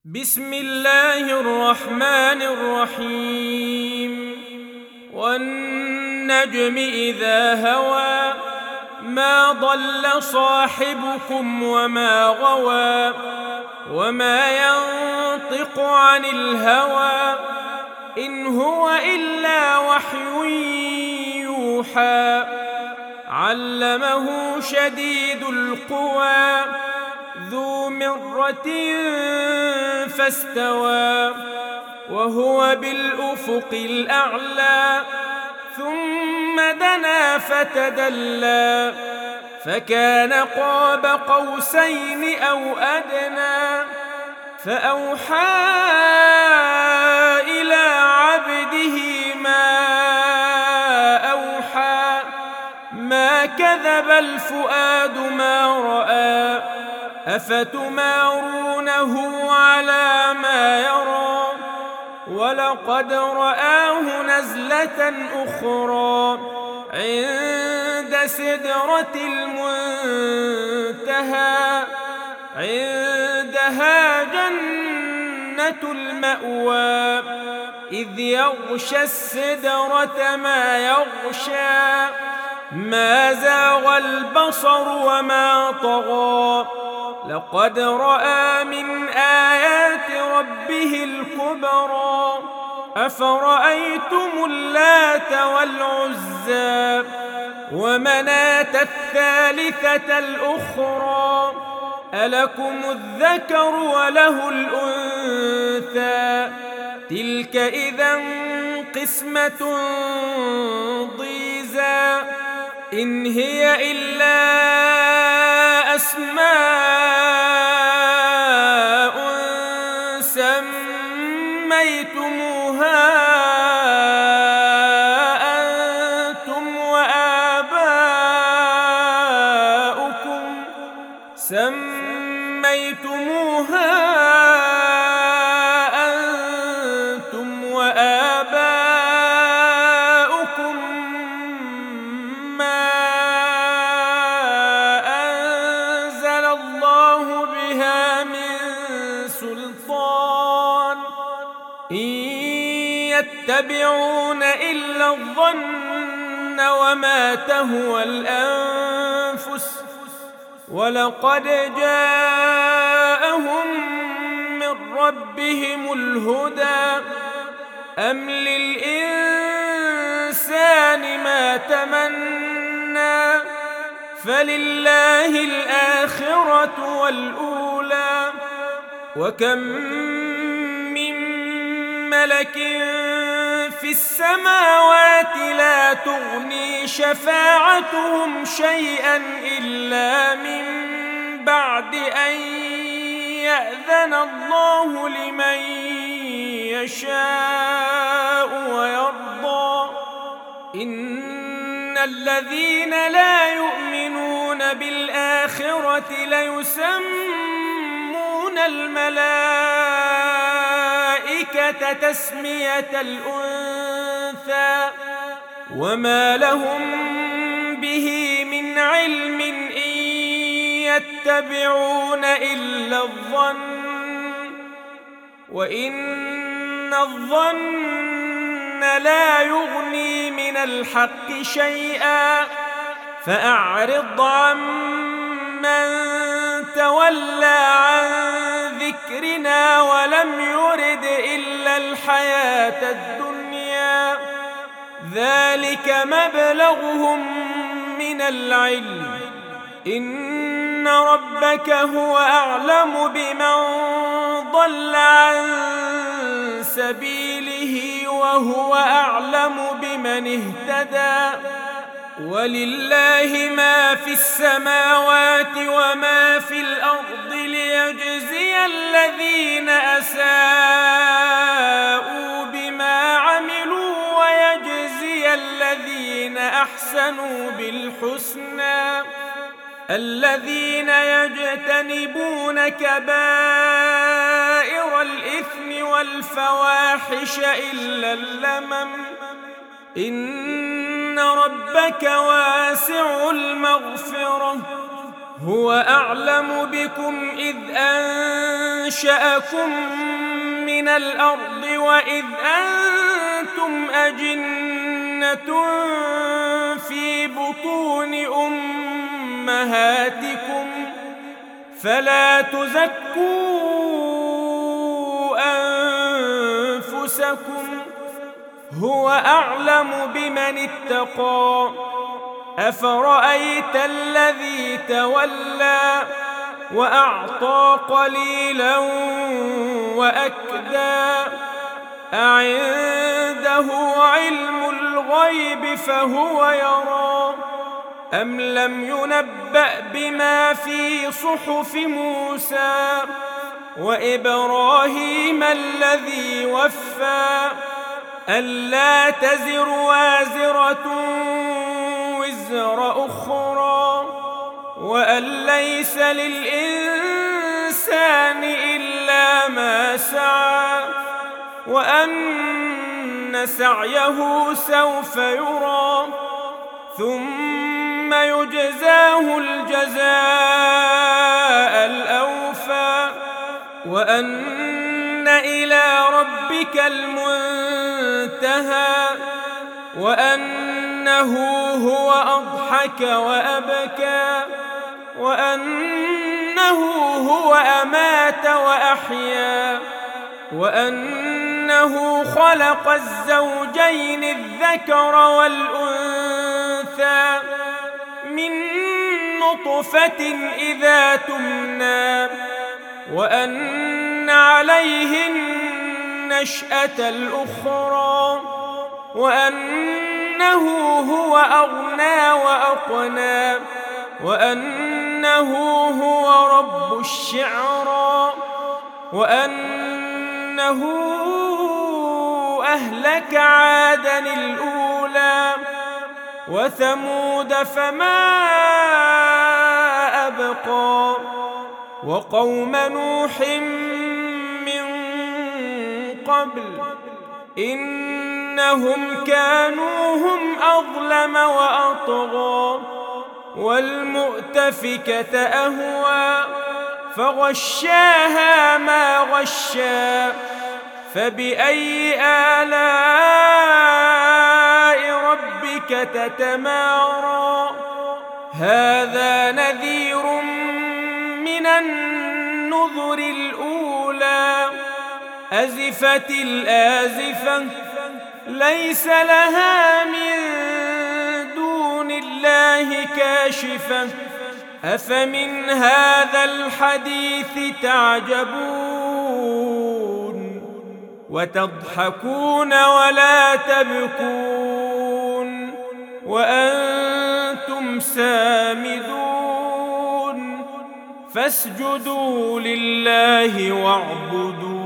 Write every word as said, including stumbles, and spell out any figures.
بسم الله الرحمن الرحيم والنجم إذا هوى ما ضل صاحبكم وما غوى وما ينطق عن الهوى إن هو إلا وحي يوحى علمه شديد القوى ذو مرة فاستوى وهو بالأفق الأعلى ثم دنا فتدلى فكان قاب قوسين أو أدنى فأوحى إلى عبده ما أوحى ما كذب الفؤاد ما رأى أفتمارونه على ما يرى ولقد رآه نزلة أخرى عند سدرة المنتهى عندها جنة المأوى إذ يغشى السدرة ما يغشى ما زاغ البصر وما طغى لقد رأى من آيات ربه الكبرى أفرأيتم اللات والعزى ومناة الثالثة الأخرى ألكم الذكر وله الأنثى تلك إذا قسمة ضيزى إن هي إلا أسماء سميتموها أنتم وآباؤكم سميتموها أنتم وآباؤكم ما أنزل الله بها من سلطان إن يتبعون إلا الظن وما تهوى الأنفس ولقد جاءهم من ربهم الهدى أم للإنسان ما تمنى فلله الآخرة والأولى وكم من ملك في السماوات لا تغني شفاعتهم شيئا إلا من بعد أن يأذن الله لمن يشاء ويرضى إن الذين لا يؤمنون بالآخرة ليسمون الملائكة تسمية الأنثى وما لهم به من علم إن يتبعون إلا الظن وإن الظن لا يغني من الحق شيئا فأعرض عمن تولى عن ذكرنا ولم يرد إلا الحياة الدنيا ذلك مبلغهم من العلم إن ربك هو أعلم بمن ضل عن سبيله وهو أعلم بمن اهتدى ولله ما في السماوات وما في الأرض ليجزي الذين أساءوا بما عملوا ويجزي الذين أحسنوا بالحسنى الذين يجتنبون كبائر الإثم والفواحش إلا اللمم إن ربك واسع المغفرة هو أعلم بكم إذ أنشأكم من الأرض وإذ أنتم أجنة في بطون أمهاتكم فلا تزكوا أنفسكم هو أعلم بمن اتقى أفرأيت الذي تولى وأعطى قليلا وأكدى أعنده علم الغيب فهو يرى أم لم ينبأ بما في صحف موسى وإبراهيم الذي وفى ألا تزر وازرة وزر أخرى وأن ليس للإنسان إلا ما سعى وأن سعيه سوف يرى ثم يجزاه الجزاء الأوفى وأن إلى ربك المنتهى وأنه هو أضحك وأبكى وأنه هو أمات وأحيا وأنه خلق الزوجين الذكر والأنثى من نطفة إذا تمنى وأن عليه النشأة الأخرى وأنه هو أغنى وأقنى وأنه هو رب الشعرى وأنه أهلك عادا الأولى وثمود فما أبقى وقوم نوح من قبل إنهم كانوا هم أظلم وأطغى والمؤتفكة أهوى فغشاها ما غشا فبأي آلاء ربك تتمارى هذا نذير من النذر الأولى أزفت الآزفة ليس لها من دون الله كاشفة أفمن هذا الحديث تعجبون وتضحكون ولا تبكون وأنتم سامدون فاسجدوا لله واعبدوا